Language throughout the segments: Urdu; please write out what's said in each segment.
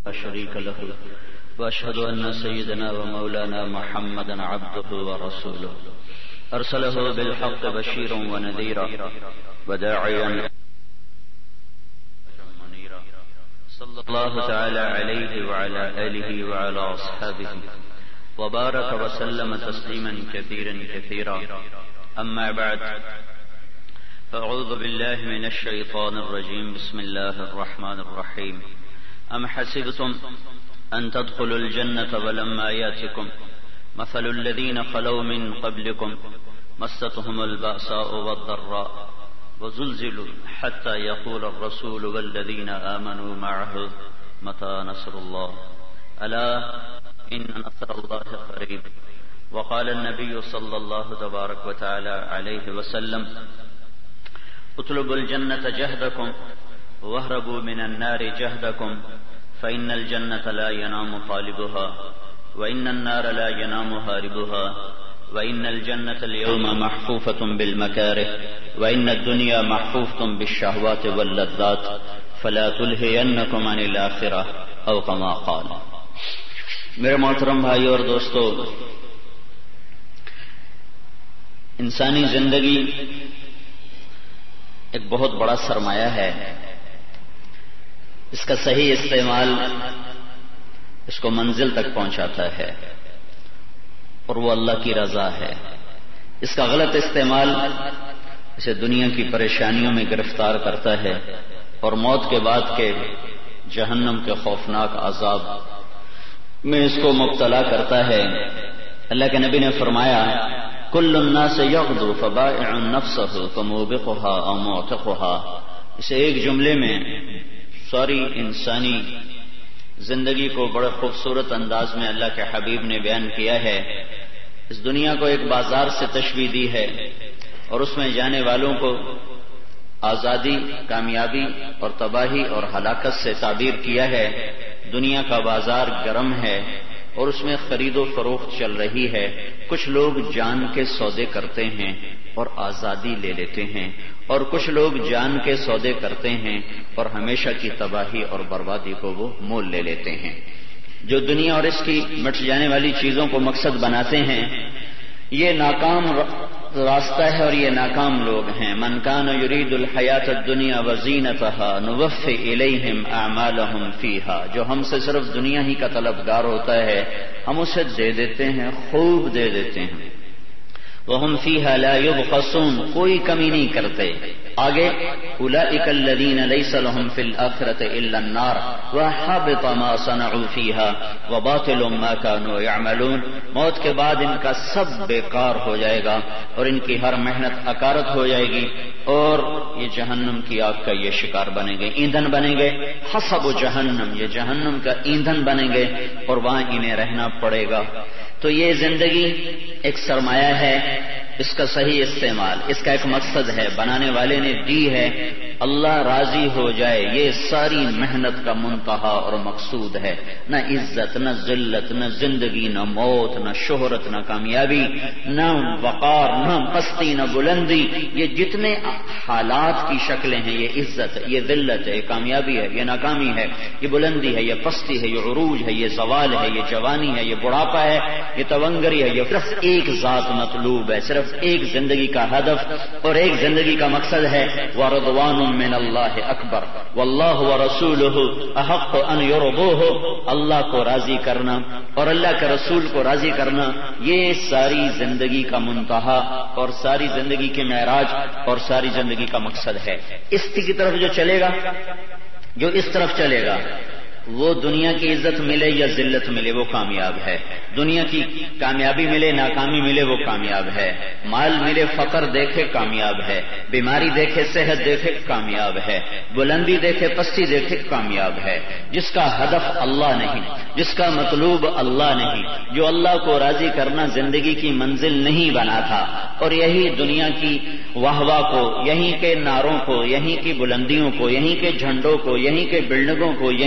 لا شريك له وأشهد أن سيدنا ومولانا محمدا عبده ورسوله أرسله بالحق بشيرا ونذيرا وداعيا منيرا صلى الله تعالى عليه وعلى آله وعلى أصحابه وبارك وسلم تسليما كثيرا كثيرا أما بعد فأعوذ بالله من الشيطان الرجيم بسم الله الرحمن الرحيم أم حسبتم أن تدخلوا الجنة ولما يأتكم مثل الذين خلوا من قبلكم مستهم البأساء والضراء وزلزلوا حتى يقول الرسول والذين آمنوا معه متى نصر الله ألا إن نصر الله قريب وقال النبي صلى الله تبارك وتعالى عليه وسلم اطلبوا الجنة جهدكم واهربوا من النار جهدكم فإن الجنة لا ينام طالبها وإن النار لا ينام هاربها وإن الجنة اليوم محفوفة بالمكاره وإن الدنيا محفوفة بالشهوات واللذات فلا تلهينكم عن الآخرة أو كما قال. میرے محترم بھائی اور دوستو، انسانی زندگی ایک بہت بڑا سرمایہ ہے. اس کا صحیح استعمال اس کو منزل تک پہنچاتا ہے اور وہ اللہ کی رضا ہے. اس کا غلط استعمال اسے دنیا کی پریشانیوں میں گرفتار کرتا ہے اور موت کے بعد کے جہنم کے خوفناک عذاب میں اس کو مبتلا کرتا ہے. اللہ کے نبی نے فرمایا کل الناس یغدو فبائع نفسه فموبقها او معتقها. اسے ایک جملے میں ساری انسانی زندگی کو بڑے خوبصورت انداز میں اللہ کے حبیب نے بیان کیا ہے. اس دنیا کو ایک بازار سے تشبیہ دی ہے اور اس میں جانے والوں کو آزادی، کامیابی اور تباہی اور ہلاکت سے تعبیر کیا ہے. دنیا کا بازار گرم ہے اور اس میں خرید و فروخت چل رہی ہے. کچھ لوگ جان کے سودے کرتے ہیں اور آزادی لے لیتے ہیں، اور کچھ لوگ جان کے سودے کرتے ہیں اور ہمیشہ کی تباہی اور بربادی کو وہ مول لے لیتے ہیں. جو دنیا اور اس کی مٹ جانے والی چیزوں کو مقصد بناتے ہیں یہ ناکام راستہ ہے اور یہ ناکام لوگ ہیں. من کان یرید الحیات الدنیا وزینتها نوفی الیہم اعمالهم فیہا. جو ہم سے صرف دنیا ہی کا طلبگار ہوتا ہے ہم اسے دے دیتے ہیں، خوب دے دیتے ہیں. وہم فیہا لا یبخسون، کوئی کمی نہیں کرتے. آگے اولئک الذین لیس لهم فی الآخرۃ الا النار وحبط ما صنعوا فیہا وباطل ما كانوا یعملون. موت کے بعد ان کا سب بیکار ہو جائے گا اور ان کی ہر محنت اکارت ہو جائے گی اور یہ جہنم کی آگ کا یہ شکار بنیں گے، ایندھن بنیں گے. حسب جہنم، یہ جہنم کا ایندھن بنیں گے اور وہاں انہیں رہنا پڑے گا. تو یہ زندگی ایک سرمایہ ہے، اس کا صحیح استعمال اس کا ایک مقصد ہے، بنانے والے نے دی ہے. اللہ راضی ہو جائے یہ ساری محنت کا منتہا اور مقصود ہے. نہ عزت، نہ ذلت، نہ زندگی، نہ موت، نہ شہرت، نہ کامیابی، نہ وقار، نہ پستی، نہ بلندی. یہ جتنے حالات کی شکلیں ہیں، یہ عزت ہے، یہ ذلت ہے، یہ کامیابی ہے، یہ ناکامی ہے، یہ بلندی ہے، یہ پستی ہے، یہ عروج ہے، یہ زوال ہے، یہ جوانی ہے، یہ بڑھاپا ہے، یہ تونگری ہے. یہ صرف ایک ذات مطلوب ہے، صرف ایک زندگی کا ہدف اور ایک زندگی کا مقصد ہے. وَرَضْوَانٌ مِّنَ اللَّهِ أَكْبَرُ وَاللَّهُ وَرَسُولُهُ أَحَقُّ أَن يُرْضُوهُ. اللہ کو راضی کرنا اور اللہ کے رسول کو راضی کرنا یہ ساری زندگی کا منتہا اور ساری زندگی کے معراج اور ساری زندگی کا مقصد ہے. اس کی طرف جو چلے گا، جو اس طرف چلے گا، وہ دنیا کی عزت ملے یا ذلت ملے وہ کامیاب ہے. دنیا کی کامیابی ملے، ناکامی ملے وہ کامیاب ہے. مال ملے، فقر دیکھے کامیاب ہے. بیماری دیکھے، صحت دیکھے کامیاب ہے. بلندی دیکھے، پستی دیکھے کامیاب ہے. جس کا ہدف اللہ نہیں، جس کا مطلوب اللہ نہیں، جو اللہ کو راضی کرنا زندگی کی منزل نہیں بنا تھا اور یہی دنیا کی واہ واہ کو، یہیں کے نعروں کو، یہیں کی بلندیوں کو، یہیں کے جھنڈوں کو، یہیں کے بلڈنگوں کو، یہیں کے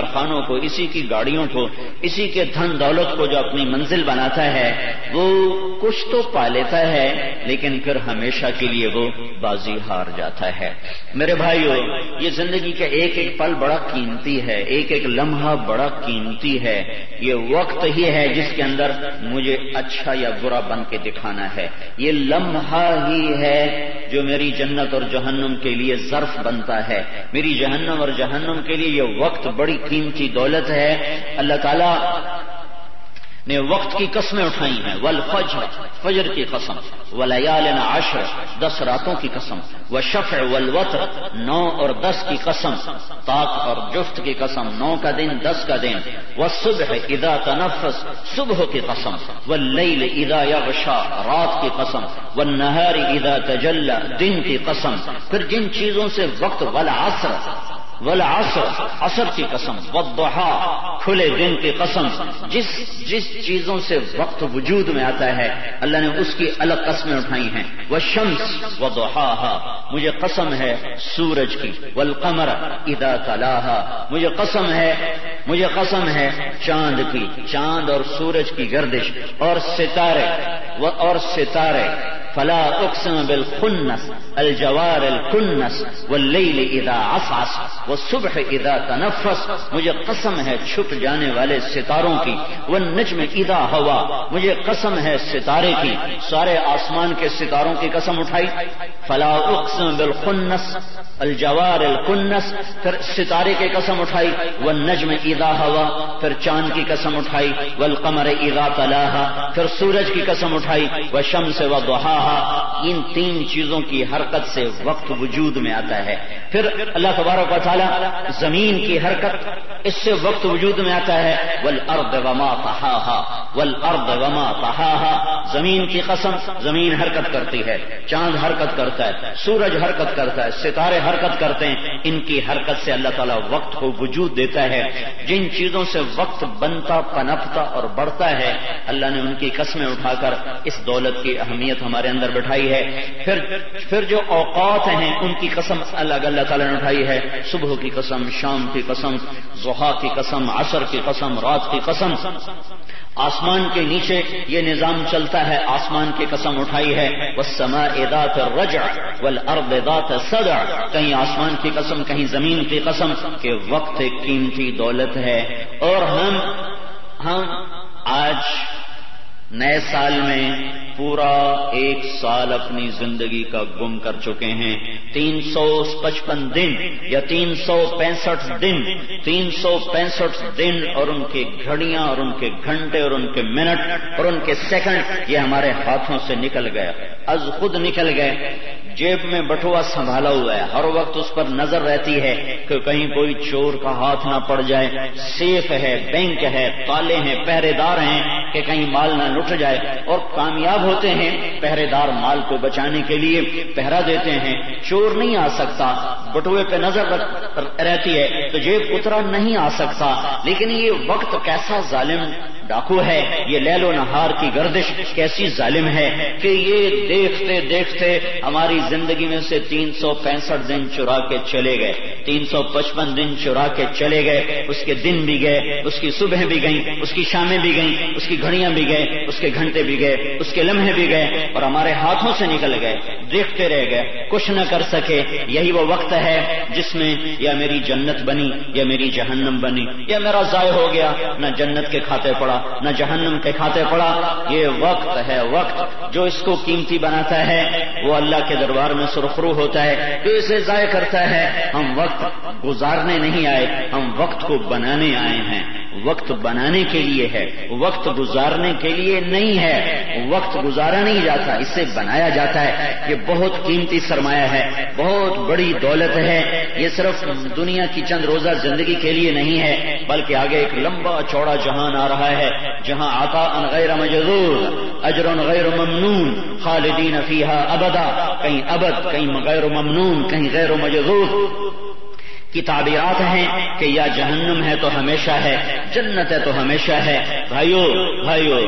کارخانوں کو، اسی کی گاڑیوں کو، اسی کے دھن دولت کو جو اپنی منزل بناتا ہے وہ کچھ تو پا لیتا ہے لیکن پھر ہمیشہ کے لیے وہ بازی ہار جاتا ہے۔ میرے بھائیو، یہ زندگی کا ایک ایک پل بڑا قیمتی ہے، ایک ایک لمحہ بڑا قیمتی ہے۔ یہ وقت ہی ہے جس کے اندر مجھے اچھا یا برا بن کے دکھانا ہے۔ یہ لمحہ ہی ہے جو میری جنت اور جہنم کے لیے ظرف بنتا ہے۔ میری جہنم اور جہنم کے لیے یہ وقت بڑی قیمتی دولت ہے۔ اللہ تعالیٰ نے وقت کی قسمیں اٹھائی ہیں، والفجر، فجر کی قسم، ولیال عشر، 10 راتوں کی قسم، والشفع والوتر، 9 اور 10 کی قسم، طاق اور جفت کی قسم، 9 کا دن 10 کا دن، والصبح اذا تنفس، صبح کی قسم، واللیل اذا یغشا، رات کی قسم، والنہار اذا تجلی، دن کی قسم۔ پھر جن چیزوں سے وقت، والعصر، عصر کی قسم، والضحا، کھلے دن کی قسم، جس چیزوں سے وقت وجود میں آتا ہے اللہ نے اس کی الگ قسمیں اٹھائی ہیں۔ والشمس وضحاها، مجھے قسم ہے سورج کی، والقمر اذا تلاها، مجھے قسم ہے چاند کی، چاند اور سورج کی گردش، اور ستارے، فلا اقسم بالخنس الجوار الکنس واللیل اذا عسعس والصبح اذا تنفس، مجھے قسم ہے چھپ جانے والے ستاروں کی، والنجم اذا ہوا، مجھے قسم ہے ستارے کی، سارے آسمان کے ستاروں کی قسم اٹھائی۔ فلا اقسم بالخنس الجوار الکنس، پھر ستارے کی قسم اٹھائی، والنجم اذا ہوا، پھر چاند کی قسم اٹھائی، والقمر اذا تلاها، پھر سورج کی قسم اٹھائی، والشمس وضحاها، ان 3 چیزوں کی حرکت سے وقت وجود میں آتا ہے۔ پھر اللہ تبارک و تعالی زمین کی حرکت، اس سے وقت وجود میں آتا ہے۔ والارض وما طحاها، زمین کی قسم، زمین حرکت کرتی ہے، چاند حرکت کرتا ہے، سورج حرکت کرتا ہے، ستارے حرکت کرتے ہیں، ان کی حرکت سے اللہ تعالیٰ وقت کو وجود دیتا ہے۔ جن چیزوں سے وقت بنتا، پنپتا اور بڑھتا ہے اللہ نے ان کی قسمیں اٹھا کر اس دولت کی اہمیت ہمارے اندر بٹھائی ہے۔ پھر جو اوقات ہیں ان کی قسم الگ اللہ تعالیٰ نے اٹھائی ہے، صبح کی قسم، شام کی قسم، ضحیٰ کی قسم، عصر کی قسم، رات کی قسم۔ آسمان کے نیچے یہ نظام چلتا ہے، آسمان کی قسم اٹھائی ہے، والسماء ذات الرجع والارض ذات الصدع، کہیں آسمان کی قسم، کہیں زمین کی قسم، کہ وقت ایک قیمتی دولت ہے۔ اور ہم آج نئے سال میں پورا 1 سال اپنی زندگی کا گم کر چکے ہیں۔ 355 دن یا 365 دن، 365 دن اور ان کی گھڑیاں اور ان کے گھنٹے اور ان کے منٹ اور ان کے سیکنڈ یہ ہمارے ہاتھوں سے نکل گئے، از خود نکل گئے۔ جیب میں بٹوا سنبھالا ہوا ہے، ہر وقت اس پر نظر رہتی ہے کہ کہیں کوئی چور کا ہاتھ نہ پڑ جائے، سیف ہے، بینک ہے، تالے ہیں، پہرے دار ہیں کہ کہیں مال نہ لٹ جائے، اور کامیاب ہوتے ہیں۔ پہرے دار مال کو بچانے کے لیے پہرا دیتے ہیں، چور نہیں آ سکتا، بٹوے پہ نظر رہتی ہے تو جیب اترا نہیں آ سکتا۔ لیکن یہ وقت کیسا ظالم ڈاکو ہے، یہ لیل و نہار کی گردش کیسی ظالم ہے کہ یہ دیکھتے دیکھتے ہماری زندگی میں سے 365 دن چرا کے چلے گئے، 355 دن چرا کے چلے گئے۔ اس کے دن بھی گئے، اس کی صبح بھی گئیں، اس کی شامیں بھی گئیں، اس کی گھڑیاں بھی گئے، اس کے گھنٹے بھی گئے، اس کے لمحے بھی گئے، اور ہمارے ہاتھوں سے نکل گئے، دیکھتے رہ گئے، کچھ نہ کر سکے۔ یہی وہ وقت ہے جس میں یا میری جنت بنی یا میری جہنم بنی، یا میرا ضائع ہو گیا، نہ جنت کے کھاتے پڑا نہ جہنم کے کھاتے پڑا۔ یہ وقت ہے، وقت جو اس کو قیمتی بناتا ہے وہ اللہ کے دربار میں سرخرو ہوتا ہے، جو اسے ضائع کرتا ہے۔ ہم وقت گزارنے نہیں آئے، ہم وقت کو بنانے آئے ہیں۔ وقت بنانے کے لیے ہے، وقت گزارنے کے لیے نہیں ہے۔ وقت گزارا نہیں جاتا، اسے بنایا جاتا ہے۔ یہ بہت قیمتی سرمایہ ہے، بہت بڑی دولت ہے۔ یہ صرف دنیا کی چند روزہ زندگی کے لیے نہیں ہے، بلکہ آگے ایک لمبا چوڑا جہان آ رہا ہے جہاں عطاء غیر مجذوذ، اجر غیر ممنون، خالدین فیہا ابدا، کہیں ابد، کہیں غیر ممنون، کہیں غیر مجذوذ کی تعبیرات ہیں کہ یا جہنم ہے تو ہمیشہ ہے، جنت ہے تو ہمیشہ ہے۔ بھائیو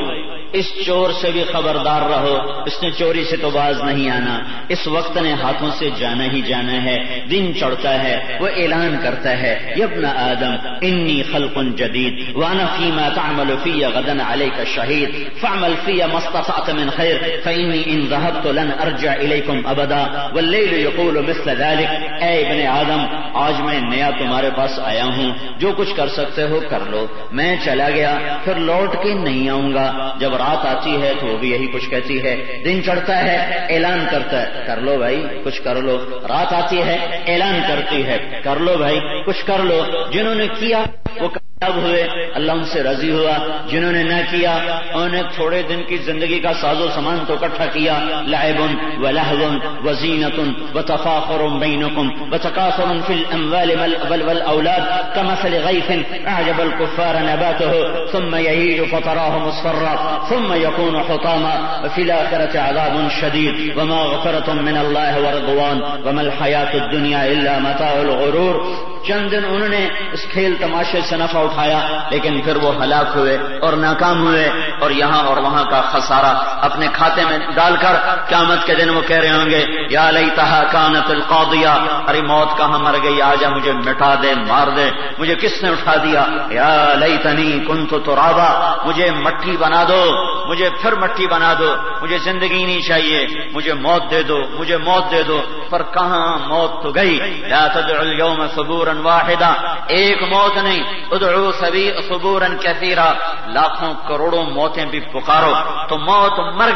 اس چور سے بھی خبردار رہو، اس نے چوری سے تو باز نہیں آنا، اس وقت نے ہاتھوں سے جانا ہی جانا ہے۔ دن چڑھتا ہے، وہ اعلان کرتا ہے یا ابن آدم انی خلق جدید وانا فیما تعمل فی غدا علیک شہید فاعمل فی ما استطعت من خیر فانی ان ذهبت لن ارجع الیکم ابدا واللیل یقول مثل ذلك۔ اے ابن آدم، آج میں نیا تمہارے پاس آیا ہوں، جو کچھ کر سکتے ہو کر لو، میں چلا گیا پھر لوٹ کے نہیں آؤں گا۔ جب رات آتی ہے تو وہ بھی یہی کچھ کہتی ہے، دن چڑھتا ہے اعلان کرتا ہے کر لو بھائی کچھ کر لو، رات آتی ہے اعلان کرتی ہے کر لو بھائی کچھ کر لو۔ جنہوں نے کیا وہ کامیاب ہوئے، اللہ ان سے راضی ہوا، جنہوں نے نہ کیا انہوں نے تھوڑے دن کی زندگی کا ساز و سامان تو اکٹھا کیا، لعب ولہو وزینۃ وتفاخر بینکم وتکاثر فی الاموال والاولاد کمثل غیث اعجب الکفار نباته ثم یہیج فتراه مصفرا ثم یکون حطاما وفی الاخرة عذاب شدید ومغفرة من اللہ ورضوان وما الحیاة الدنیا الا متاع الغرور۔ چند دن انہوں نے اس کھیل تماشے سے نفع اٹھایا، لیکن پھر وہ ہلاک ہوئے اور ناکام ہوئے، اور یہاں اور وہاں کا خسارہ اپنے کھاتے میں ڈال کر قیامت کے دن وہ کہہ رہے ہوں گے یا لیتہا کانت القاضیہ، ارے موت کہاں مر گئی، آجا مجھے مٹا دے مار دے، مجھے کس نے اٹھا دیا، یا لیتنی کنت ترابا، مجھے مٹی بنا دو، مجھے پھر مٹی بنا دو، مجھے زندگی نہیں چاہیے، مجھے موت دے دو، مجھے موت دے دو۔ پر کہاں موت تو گئی، لا تدعوا اليوم ثبورا واحدا، ایک موت نہیں، ادعوا ثبورا کثیرا، لاکھوں کروڑوں موتیں بھی پکارو، تو موت مر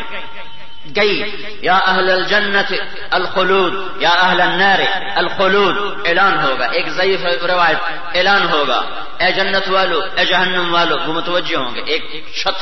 گئی۔ یا اہل الجنت الخلود یا اہل النار الخلود، اعلان ہوگا، ایک ضعیف روایت اعلان ہوگا، اے جنت والو اے جہنم والو، وہ متوجہ ہوں گے، ایک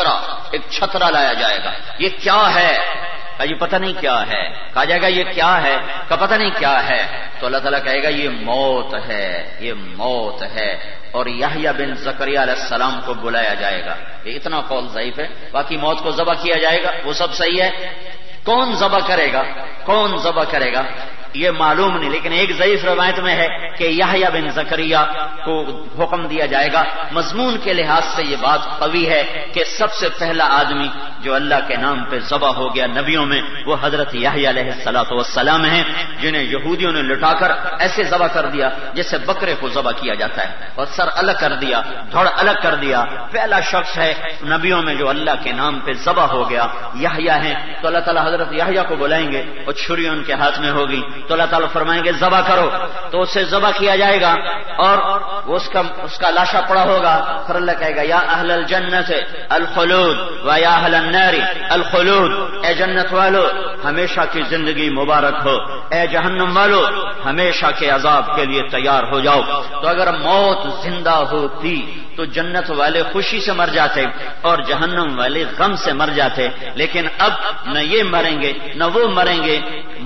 چھترا لایا جائے گا، یہ کیا ہے؟ یہ پتہ نہیں کیا ہے، کہا جائے گا یہ کیا ہے، کہ پتہ نہیں کیا ہے، تو اللہ تعالیٰ کہے گا یہ موت ہے، یہ موت ہے، اور یحییٰ بن زکریا علیہ السلام کو بلایا جائے گا۔ یہ اتنا قول ضعیف ہے، باقی موت کو ذبح کیا جائے گا وہ سب صحیح ہے، کون ذبح کرے گا، کون ذبح کرے گا یہ معلوم نہیں، لیکن ایک ضعیف روایت میں ہے کہ یحییٰ بن زکریا کو حکم دیا جائے گا۔ مضمون کے لحاظ سے یہ بات قوی ہے کہ سب سے پہلا آدمی جو اللہ کے نام پہ ذبح ہو گیا نبیوں میں وہ حضرت یحییٰ علیہ السلام ہیں، جنہیں یہودیوں نے لٹا کر ایسے ذبح کر دیا جیسے بکرے کو ذبح کیا جاتا ہے، اور سر الگ کر دیا، دھڑ الگ کر دیا۔ پہلا شخص ہے نبیوں میں جو اللہ کے نام پہ ذبح ہو گیا یحییٰ ہیں، تو اللہ تعالیٰ حضرت یحییٰ کو بلائیں گے، اور چھری ان کے ہاتھ میں ہوگی، تو اللہ تعالیٰ فرمائیں گے ذبح کرو، تو اسے ذبح کیا جائے گا، اور وہ اس کا لاشا پڑا ہوگا، پھر اللہ کہے گا یا اہل الجنت الخلود و یا اہل النار الخلود، اے جنت والو ہمیشہ کی زندگی مبارک ہو، اے جہنم والو ہمیشہ کے عذاب کے لیے تیار ہو جاؤ۔ تو اگر موت زندہ ہوتی تو جنت والے خوشی سے مر جاتے اور جہنم والے غم سے مر جاتے، لیکن اب نہ یہ مریں گے نہ وہ مریں گے،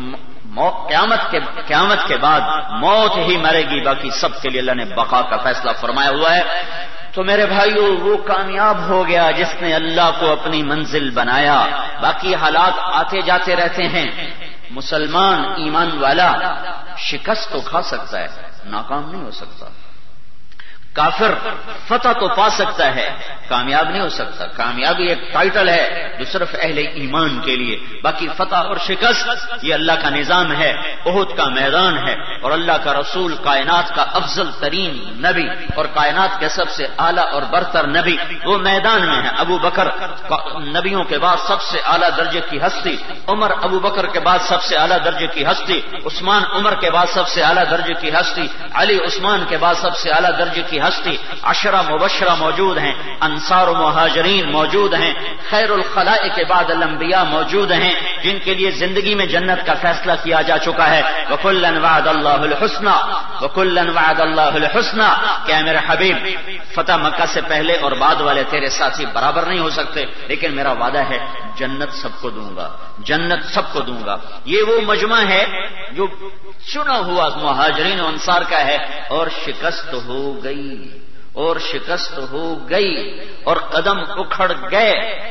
قیامت کے بعد موت ہی مرے گی، باقی سب کے لیے اللہ نے بقا کا فیصلہ فرمایا ہوا ہے۔ تو میرے بھائیو وہ کامیاب ہو گیا جس نے اللہ کو اپنی منزل بنایا، باقی حالات آتے جاتے رہتے ہیں۔ مسلمان ایمان والا شکست تو کھا سکتا ہے، ناکام نہیں ہو سکتا۔ کافر فتح تو پا سکتا ہے، کامیاب نہیں ہو سکتا۔ کامیابی ایک ٹائٹل ہے جو صرف اہل ایمان کے لیے، باقی فتح اور شکست یہ اللہ کا نظام ہے، احد کا میدان ہے، اور اللہ کا رسول کائنات کا افضل ترین نبی اور کائنات کے سب سے اعلیٰ اور برتر نبی وہ میدان میں ہے۔ ابو بکر نبیوں کے بعد سب سے اعلیٰ درجے کی ہستی، عمر ابو بکر کے بعد سب سے اعلیٰ درجے کی ہستی، عثمان عمر کے بعد سب سے اعلیٰ درجے کی ہستی، علی عثمان کے بعد سب سے اعلیٰ درجے کی ہستی، عشرہ مبشرہ موجود ہیں، انصار و مہاجرین موجود ہیں، خیر الخلائق کے بعد الانبیاء موجود ہیں جن کے لیے زندگی میں جنت کا فیصلہ کیا جا چکا ہے۔ وَكُلًّا وَعَدَ اللَّهُ الْحُسْنَى وَكُلًّا وَعَدَ اللَّهُ الْحُسْنَى، کہ میرے حبیب فتح مکہ سے پہلے اور بعد والے تیرے ساتھی برابر نہیں ہو سکتے، لیکن میرا وعدہ ہے جنت سب کو دوں گا، جنت سب کو دوں گا۔ یہ وہ مجمع ہے جو چنا ہوا مہاجرین و انصار کا ہے، اور شکست ہو گئی، اور شکست ہو گئی، اور قدم اکھڑ گئے،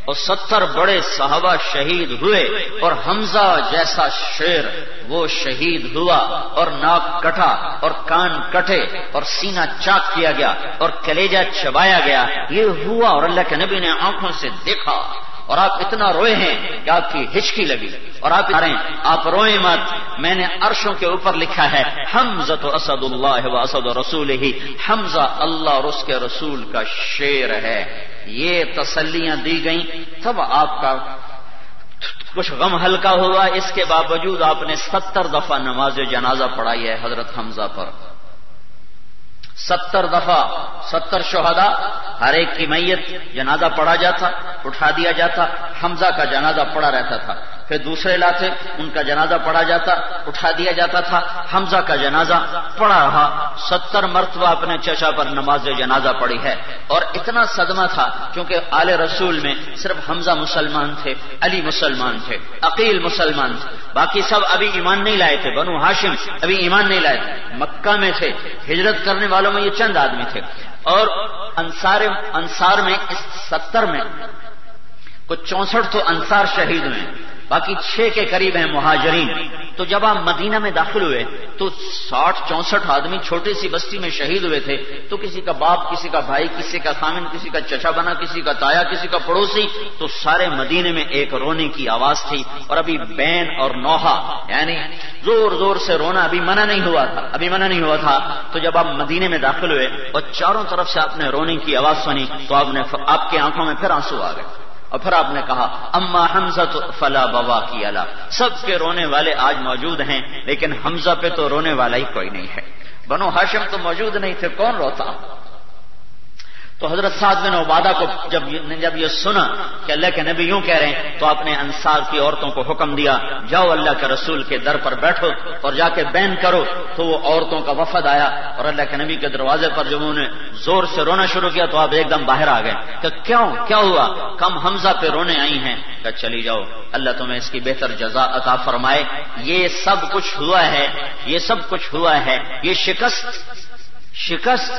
اور 70 بڑے صحابہ شہید ہوئے اور حمزہ جیسا شیر وہ شہید ہوا اور ناک کٹا اور کان کٹے اور سینہ چاک کیا گیا اور کلیجہ چبایا گیا. یہ ہوا اور اللہ کے نبی نے آنکھوں سے دیکھا اور آپ اتنا روئے ہیں کہ آپ کی ہچکی لگی اور آپ روئیں مت. میں نے عرشوں کے اوپر لکھا ہے حمزہ اسد اللہ و اسد رسولہ، حمزہ اللہ اور اس کے رسول کا شیر ہے. یہ تسلیاں دی گئیں تب آپ کا کچھ غم ہلکا ہوا. اس کے باوجود آپ نے 70 دفعہ نماز جنازہ پڑھائی ہے حضرت حمزہ پر. 70 دفعہ 70 شہداء، ہر ایک کی میت جنازہ پڑھا جاتا، اٹھا دیا جاتا. حمزہ کا جنازہ پڑا رہتا تھا، پھر دوسرے لاتے ان کا جنازہ پڑھا جاتا، اٹھا دیا جاتا تھا. حمزہ کا جنازہ پڑا رہا. 70 مرتبہ اپنے چچا پر نماز جنازہ پڑھی ہے. اور اتنا صدمہ تھا کیونکہ آل رسول میں صرف حمزہ مسلمان تھے، علی مسلمان تھے، عقیل مسلمان تھے، باقی سب ابھی ایمان نہیں لائے تھے. بنو ہاشم ابھی ایمان نہیں لائے تھے، مکہ میں تھے. ہجرت کرنے والوں میں یہ چند آدمی تھے. اور انصار میں اس 70 میں کچھ 64 تو انصار شہید ہوئے، باقی 6 کے قریب ہیں مہاجرین. تو جب آپ مدینہ میں داخل ہوئے تو 60-64 آدمی چھوٹی سی بستی میں شہید ہوئے تھے. تو کسی کا باپ، کسی کا بھائی، کسی کا خامن، کسی کا چچا بنا، کسی کا تایا، کسی کا پڑوسی. تو سارے مدینے میں ایک رونے کی آواز تھی. اور ابھی بین اور نوحہ یعنی زور زور سے رونا ابھی منع نہیں ہوا تھا. تو جب آپ مدینے میں داخل ہوئے اور چاروں طرف سے آپ نے رونے کی آواز سنی تو آپ کے آنکھوں میں پھر آنسو آ گئے. اور پھر آپ نے کہا اما حمزہ فلا بواکی علی، سب کے رونے والے آج موجود ہیں لیکن حمزہ پہ تو رونے والا ہی کوئی نہیں ہے. بنو ہاشم تو موجود نہیں تھے، کون روتا؟ تو حضرت سعد بن عبادہ کو جب یہ سنا کہ اللہ کے نبی یوں کہہ رہے ہیں تو آپ نے انصار کی عورتوں کو حکم دیا جاؤ اللہ کے رسول کے در پر بیٹھو اور جا کے بین کرو. تو وہ عورتوں کا وفد آیا اور اللہ کے نبی کے دروازے پر جب انہوں نے زور سے رونا شروع کیا تو آپ ایک دم باہر آ گئے کہ کیا ہوا؟ کم حمزہ پہ رونے آئی ہیں. کہ چلی جاؤ، اللہ تمہیں اس کی بہتر جزا عطا فرمائے. یہ سب کچھ ہوا ہے، یہ شکست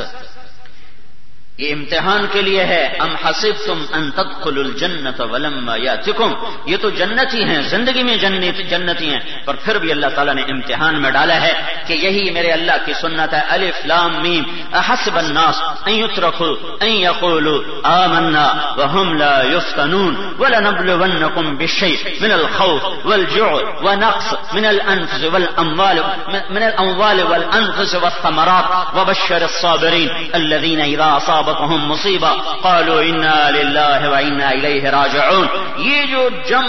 یہ امتحان کے لیے ہے. ام حسبتم ان تدخلوا الجنۃ ولما یاتکم، یہ تو جنتی ہیں، زندگی میں جنتی ہیں، پر پھر بھی اللہ تعالیٰ نے امتحان میں ڈالا ہے کہ یہی میرے اللہ کی سنت ہے. الف لام میم احسب الناس ان يتركوا ان يقولوا آمنا وهم لا يفتنون ولنبلونكم بشيء من الخوف والجوع ونقص من الانفس والاموال والانفس والثمرات وبشر الصابرين الذين اذا اصابوا مصیبہ قالوا انا للہ و انا الیہ راجعون. یہ جو جم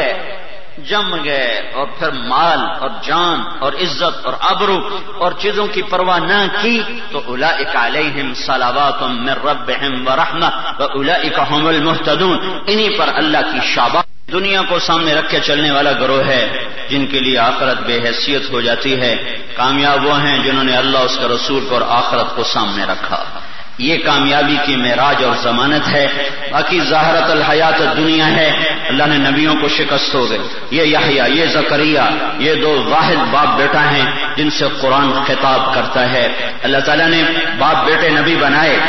گئے اور پھر مال اور جان اور عزت اور ابرو اور چیزوں کی پرواہ نہ کی تو اولئک علیہم صلوات من ربہم ورحمہ واولئک هم المہتدون. انہی پر اللہ کی شاباش. دنیا کو سامنے رکھ کے چلنے والا گروہ ہے جن کے لیے آخرت بے حیثیت ہو جاتی ہے. کامیاب وہ ہیں جنہوں نے اللہ اس کے رسول کو اور آخرت کو سامنے رکھا. یہ کامیابی کی معراج اور ضمانت ہے. باقی ظاہرت الحیات دنیا ہے. اللہ نے نبیوں کو شکست ہو گئی. یہ یحییٰ، یہ زکریا، یہ 2 واحد باپ بیٹا ہیں جن سے قرآن خطاب کرتا ہے. اللہ تعالیٰ نے باپ بیٹے نبی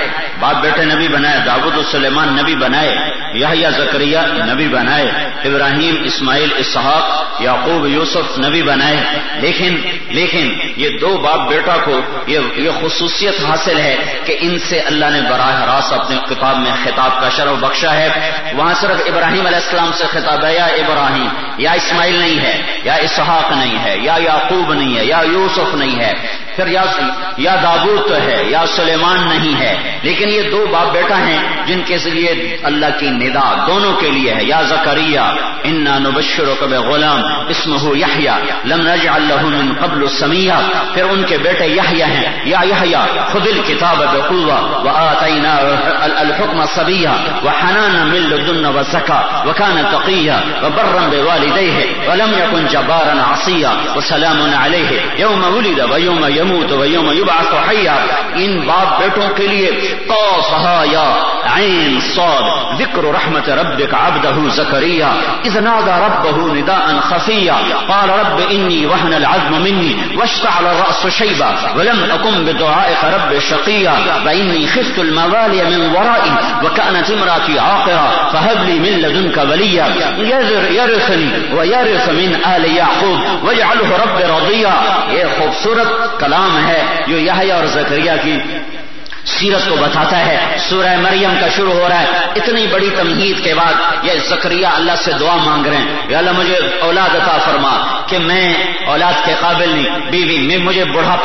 بنائے. داؤد و سلیمان نبی بنائے، یحییٰ زکریا نبی بنائے، ابراہیم اسماعیل اسحاق یعقوب یوسف نبی بنائے. لیکن یہ 2 باپ بیٹا کو یہ خصوصیت حاصل ہے کہ ان سے اللہ نے براہ راست اپنے کتاب میں خطاب کا شرف بخشا ہے. وہاں صرف ابراہیم علیہ السلام سے خطاب ہے، یا ابراہیم، یا اسماعیل نہیں ہے، یا اسحاق نہیں ہے، یا یعقوب نہیں ہے، یا یوسف نہیں ہے، پھر یا داؤد تو ہے، یا سلیمان نہیں ہے. لیکن یہ 2 باپ بیٹا ہیں جن کے ذریعے اللہ کی ندا دونوں کے لیے ہے. یا زکریا انا نبشرک بغلام اسمہ یحییٰ لم نجعل له من قبل سمیہ. پھر ان کے بیٹے یحییٰ ہیں. یا یحییٰ خذ الکتاب بقوة وآتيناه الحكم صبيا وحنانا من لدنا وزكاة وكان تقيا وبرا بوالديه ولم يكن جبارا عصيا وسلام عليه يوم ولد ويوم يموت ويوم يبعث حيا. ان باپ بیٹوں کے لیے قافها یا عین صاد ذکر رحمت ربک عبدہ زکریا اذ نادى ربه نداء خفیا قال رب انی وهن العظم منی واشتعل الرأس شیبا ولم اکن بدعائک رب شقیا وانی خفت الموالي من ورائي وكانت امراتي عاقرا فهب لي من لدنك وليا يرثني ويرث من آل يعقوب واجعله رب رضيا. یہ خوبصورت کلام ہے جو یحییٰ اور زکریا کی سیرت کو بتاتا ہے. سورہ مریم کا شروع ہو رہا ہے. اتنی بڑی تمہید کے بعد یہ زکریا اللہ سے دعا مانگ رہے ہیں, یا اللہ مجھے اولاد عطا فرما کہ میں اولاد کے قابل نہیں, بیوی میں مجھے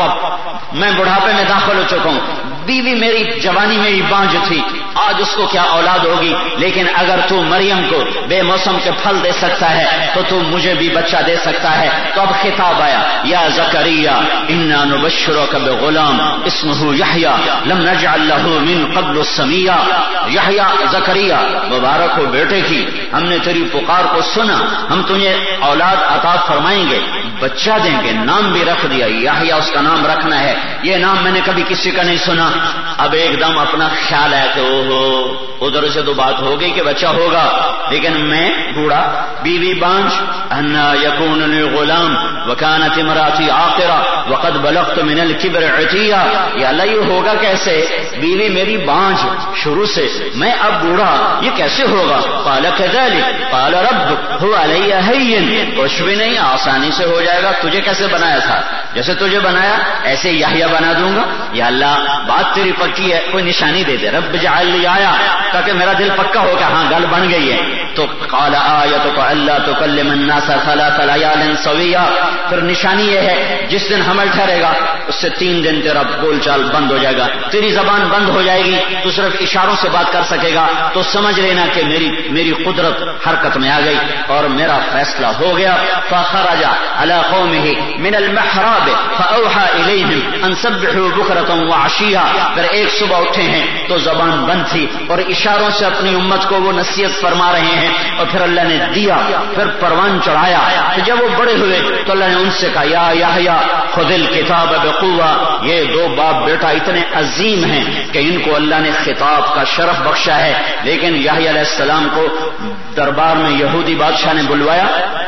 میں بڑھاپے میں داخل ہو چکا ہوں, بیوی میری جوانی میری بانجھ تھی, آج اس کو کیا اولاد ہوگی, لیکن اگر تو مریم کو بے موسم کے پھل دے سکتا ہے تو مجھے بھی بچہ دے سکتا ہے. تو اب خطاب آیا, یا زکریا انا نبشرک بغلام اسمہ یحییٰ لم نجعل له من قبل سمیا. یحییٰ زکریا مبارک ہو بیٹے کی, ہم نے تیری پکار کو سنا, ہم تمہیں اولاد عطا فرمائیں گے, بچہ دیں گے, نام بھی رکھ دیا یحییٰ اس کا نام رکھنا ہے. یہ نام میں نے کبھی کسی کا نہیں سنا. اب ایک دم اپنا خیال ہے کہ ادھر سے تو بات ہو گئی کہ بچہ ہوگا, لیکن میں بوڑھا, بیوی بانجھ, انا یکون لی غلام وکانت امراتی عاقرا وقد بلغت من الکبر عتیا. یا اللہ یہ ہوگا کیسے, بیوی میری بانجھ شروع سے, میں اب بوڑھا, یہ کیسے ہوگا. قال کذلک قال رب هو علی ہین, کچھ بھی نہیں آسانی سے ہو جائے گا. تجھے کیسے بنایا تھا, جیسے تجھے بنایا ایسے یحییٰ بنا دوں گا. یا اللہ بات تیری پکی ہے, کوئی نشانی دے دے. رب اجعل لی آیا, تاکہ میرا دل پکا ہو کہ ہاں گل بن گئی ہے. تو قال آیتک الا تکلم الناس ثلاث لیال سویا. پھر نشانی یہ ہے جس دن حمل ٹھہرے گا اس سے 3 دن تیرا بول چال بند ہو جائے گا, تیری زبان بند ہو جائے گی, تو صرف اشاروں سے بات کر سکے گا. تو سمجھ لینا کہ میری قدرت حرکت میں آ گئی اور میرا فیصلہ ہو گیا. فخرج على قومه من المحراب فاوحى اليهم ان سبحوا بكرة وعشيا. پھر ایک صبح اٹھے ہیں تو زبان بند تھی اور اشاروں سے اپنی امت کو وہ نصیحت فرما رہے ہیں. اور پھر اللہ نے دیا, پھر پروان چڑھایا. تو جب وہ بڑے ہوئے تو اللہ نے ان سے کہا, یا یحییٰ خذ الکتاب بقوہ. یہ 2 باپ بیٹا اتنے عظیم ہیں کہ ان کو اللہ نے خطاب کا شرف بخشا ہے. لیکن یحییٰ علیہ السلام کو دربار میں یہودی بادشاہ نے بلوایا,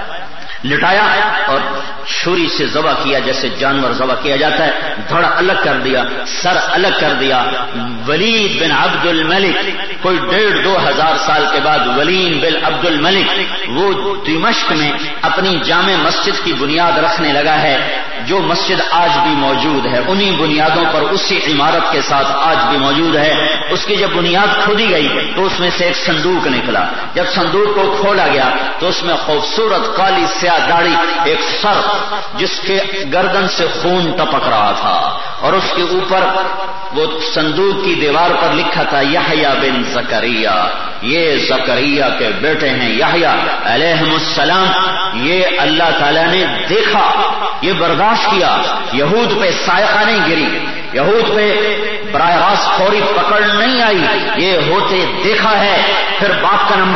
لٹایا اور چھری سے ذبح کیا جیسے جانور ذبح کیا جاتا ہے. دھڑ الگ کر دیا, سر الگ کر دیا. ولید بن عبد الملک, کوئی 1,500-2,000 سال کے بعد ولید بن عبد الملک وہ دمشق میں اپنی جامع مسجد کی بنیاد رکھنے لگا ہے, جو مسجد آج بھی موجود ہے. انہی بنیادوں پر اسی عمارت کے ساتھ آج بھی موجود ہے. اس کی جب بنیاد کھودی گئی تو اس میں سے ایک صندوق نکلا. جب صندوق کو کھولا گیا تو اس میں خوبصورت کالی سیاہ داڑھی, ایک سر جس کے گردن سے خون ٹپک رہا تھا, اور اس کے اوپر وہ صندوق کی دیوار پر لکھا تھا یحییٰ بن زکریا. یہ زکریا کے بیٹے ہیں یحییٰ علیہم السلام. یہ اللہ تعالیٰ نے دیکھا, یہ برداشت کیا. یہود پہ سائقہ نہیں گری, یہود پہ براہ راست فوری پکڑ نہیں آئی, یہ ہوتے دیکھا ہے. پھر باپ کا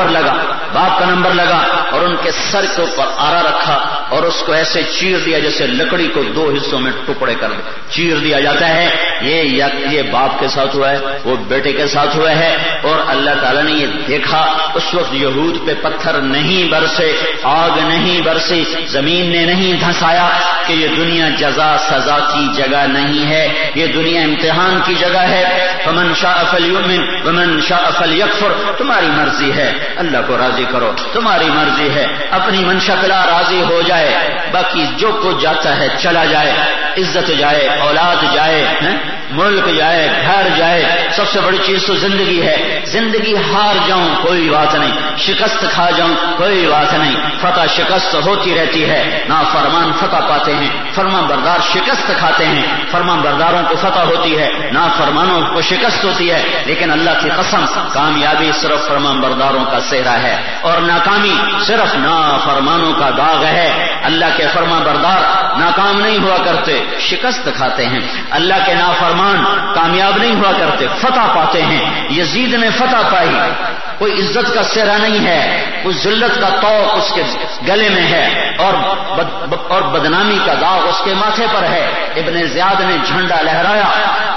نمبر لگا اور ان کے سر کے اوپر آرا رکھا اور اس کو ایسے چیر دیا جیسے لکڑی کو 2 حصوں میں ٹکڑے کر چیر دیا جاتا ہے. یہ باپ کے ساتھ ہوا ہے, وہ بیٹے کے ساتھ ہوا ہے. اور اللہ تعالیٰ نے یہ دیکھا. اس وقت یہود پہ پتھر نہیں برسے, آگ نہیں برسی, زمین نے نہیں دھنسایا کہ یہ دنیا جزا سزا کی جگہ نہیں ہے, یہ دنیا امتحان کی جگہ ہے. فمن شاء فلیؤمن ومن شاء فلیکفر. تمہاری مرضی ہے, اللہ کو راضی کرو, تمہاری مرضی ہے, اپنی منشا پلا راضی ہو جائے, باقی جو کچھ جاتا ہے چلا جائے. عزت جائے, اولاد جائے, ملک جائے, گھر جائے, سب سے بڑی چیز تو زندگی ہے. زندگی ہار جاؤں کوئی بات نہیں, شکست کھا جاؤں کوئی بات نہیں, فتح شکست ہوتی رہتی ہے. نافرمان فتح پاتے ہیں, فرمان بردار شکست کھاتے ہیں. فرمان برداروں کو فتح ہوتی ہے, نافرمانوں کو شکست ہوتی ہے. لیکن اللہ کی قسم, کامیابی صرف فرمان برداروں کا سہرا ہے اور ناکامی صرف نافرمانوں کا داغ ہے. اللہ کے فرمان بردار ناکام نہیں ہوا کرتے, شکست کھاتے ہیں. اللہ کے نافرمان کامیاب نہیں ہوا کرتے, فتح پاتے ہیں. یزید نے فتح پائی, کوئی عزت کا سہرا نہیں ہے, کوئی ذلت کا طوق اس کے گلے میں ہے اور بدنامی کا داغ اس کے ماتھے پر ہے. ابن زیاد نے جھنڈا لہرایا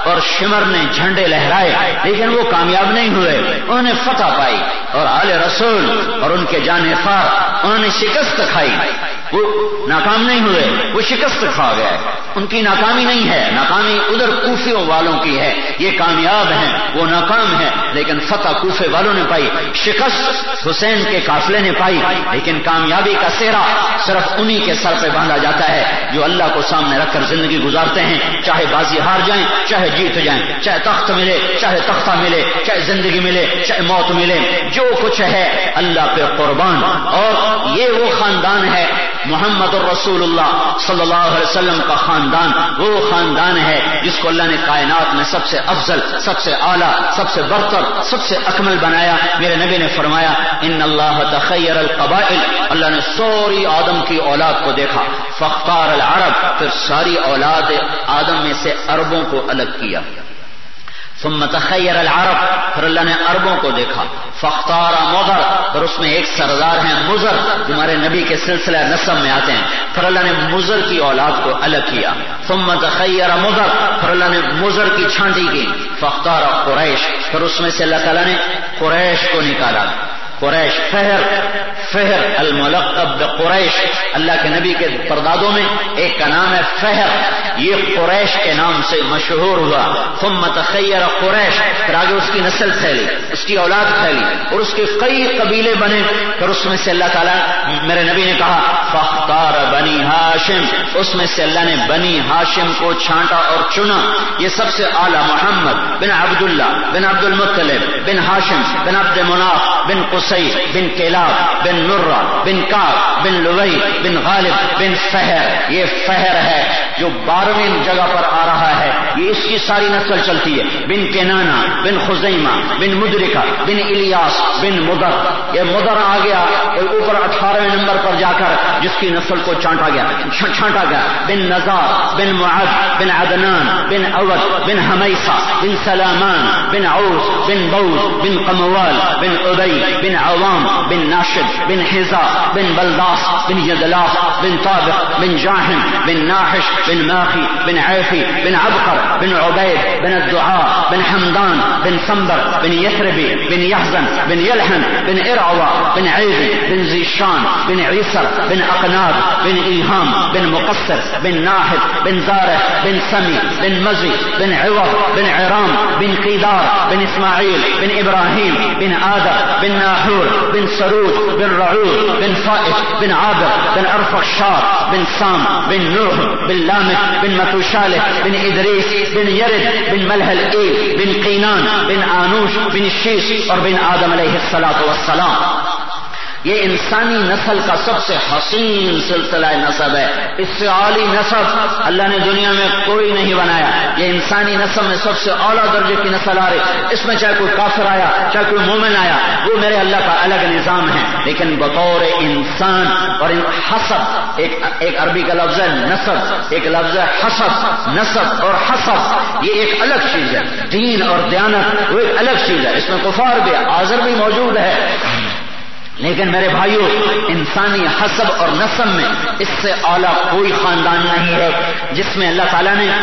اور شمر نے جھنڈے لہرائے لیکن وہ کامیاب نہیں ہوئے، انہوں نے فتح پائی، اور آل رسول اور ان کے جانفار انہوں نے شکست کھائی، وہ ناکام نہیں ہوئے، وہ شکست کھا گئے، ان کی ناکامی نہیں ہے، ناکامی ادھر کوفیوں والوں کی ہے، یہ کامیاب ہیں وہ ناکام ہیں، لیکن فتح کوفے والوں نے پائی، شکست حسین کے قافلے نے پائی، لیکن کامیابی کا سہرا صرف انہی کے سر پہ باندھا جاتا ہے جو اللہ کو سامنے رکھ کر زندگی گزارتے ہیں، چاہے بازی ہار جائیں چاہے جیت جائیں، چاہے تخت ملے چاہے تختہ ملے، چاہے زندگی ملے چاہے موت ملے، جو کچھ ہے اللہ پہ قربان۔ اور یہ وہ خاندان ہے محمد الرسول اللہ صلی اللہ علیہ وسلم کا خاندان، وہ خاندان ہے جس کو اللہ نے کائنات میں سب سے افضل، سب سے اعلیٰ، سب سے برتر، سب سے اکمل بنایا۔ میرے نبی نے فرمایا ان اللہ تخیر القبائل، اللہ نے سوری آدم کی اولاد کو دیکھا، فاختار العرب، پھر ساری اولاد آدم میں سے عربوں کو الگ کیا، ثم تخیر العرب، پھر اللہ نے عربوں کو دیکھا، فاختار مضر، پھر اس میں ایک سردار ہیں مضر جو ہمارے نبی کے سلسلہ نسب میں آتے ہیں، پھر اللہ نے مضر کی اولاد کو الگ کیا، ثم تخیر مضر، پھر اللہ نے مضر کی چھانٹی کی، فاختار قریش، پھر اس میں سے اللہ تعالیٰ نے قریش کو نکالا۔ قریش فہر الملقب بقریش، اللہ کے نبی کے پردادوں میں ایک کا نام ہے فہر، یہ قریش کے نام سے مشہور ہوا۔ ثم تخیر قریش، پھر آگے اس کی نسل پھیلی، اس کی اولاد پھیلی اور اس کے کئی قبیلے بنے، پھر اس میں سے اللہ تعالیٰ میرے نبی نے کہا فاختار بنی ہاشم، اس میں سے اللہ نے بنی ہاشم کو چھانٹا اور چنا۔ یہ سب سے اعلیٰ محمد بن عبداللہ بن عبد المطلب بن ہاشم بن عبد مناف بن قصی بن کلاب بن نرہ بن کعب بن لوئی بن غالب بن فہر، یہ فہر ہے جو 12ویں جگہ پر آ رہا ہے، یہ اس کی ساری نسل چلتی ہے، بن کنانہ بن خزیمہ بن مدرکہ بن الیاس بن مدر، یہ مدر آ گیا اوپر 18ویں نمبر پر جا کر جس کی نسل کو چھانٹا گیا، بن نزار بن معد بن عدنان بن عود بن حمیصہ بن سلامان بن عوس بن بوز بن قموال بن ابی بن عوام بن ناشد بن حزا بن بلداس بن یدلاف بن طابق بن جاحم بن ناحش بن ماخی بن عیفی بن عبقر بن عبید بن الدعاء بن حمدان بن ثمبر بن یثربی بن یحزن بن یلحن بن ارعوا بن عیدی بن زیشان بن عیسر بن اقناب بن ایہام بن مقصر بن ناحد بن زارح بن سمی بن مزی بن عوض بن عرام بن قیدار بن اسماعیل بن ابراہیم بن آدم بن ناحور بن سرود بن رعود بن فائف بن عابر بن ارفخشار بن سام بن نوح بن لامك بن متوشالح بن ادریس بن یرد بن ملح الایل بن قینان بن آنوش بن شیش اور بن آدم علیہ الصلاۃ والسلام۔ یہ انسانی نسل کا سب سے حسین سلسلہ نسب ہے، اس سے عالی نسب اللہ نے دنیا میں کوئی نہیں بنایا، یہ انسانی نسب میں سب سے اعلیٰ درجے کی نسل آ رہی، اس میں چاہے کوئی کافر آیا چاہے کوئی مومن آیا وہ میرے اللہ کا الگ نظام ہے، لیکن بطور انسان اور حسب، ایک عربی کا لفظ ہے نسب، ایک لفظ ہے حسب، نسب اور حسب یہ ایک الگ چیز ہے، دین اور دیانت وہ ایک الگ چیز ہے، اس میں کفار بھی آزر بھی موجود ہے، لیکن میرے بھائیوں انسانی حسب اور نسب میں اس سے اعلیٰ کوئی خاندان نہیں ہے جس میں اللہ تعالیٰ نے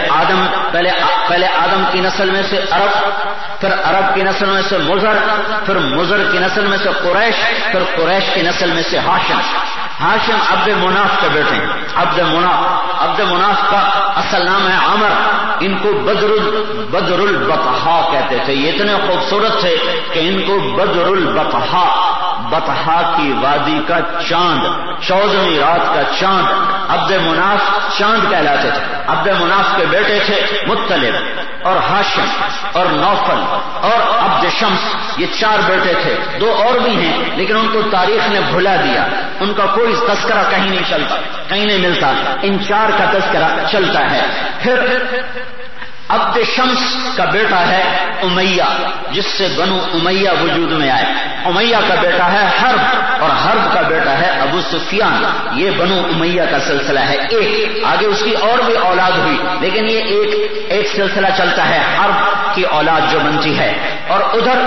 پہلے آدم کی نسل میں سے عرب، پھر عرب کی نسل میں سے مضر، پھر مضر کی نسل میں سے قریش، پھر قریش کی نسل میں سے ہاشم۔ ہاشم عبد مناف کے بیٹے ہیں، عبد مناف کا اصل نام ہے عمر، ان کو بدر البطحاء کہتے تھے، یہ اتنے خوبصورت تھے کہ ان کو بدر البطحاء، بطحا کی وادی کا چاند، 14ویں رات کا چاند، عبد مناف چاند کہلاتے تھے۔ عبد مناف کے بیٹے تھے مطلب اور ہاشم اور نوفل اور عبد شمس، یہ 4 بیٹے تھے، 2 اور بھی ہیں لیکن ان کو تاریخ نے بھلا دیا، ان کا کوئی تذکرہ کہیں نہیں چلتا، کہیں نہیں ملتا، ان 4 کا تذکرہ چلتا ہے۔ پھر عبد شمس کا بیٹا ہے امیہ، جس سے بنو امیہ وجود میں آئے، امیہ کا بیٹا ہے حرب اور حرب کا بیٹا ہے ابو سفیان، یہ بنو امیہ کا سلسلہ ہے۔ ایک آگے اس کی اور بھی اولاد ہوئی لیکن یہ ایک سلسلہ چلتا ہے، حرب کی اولاد جو بنتی ہے۔ اور ادھر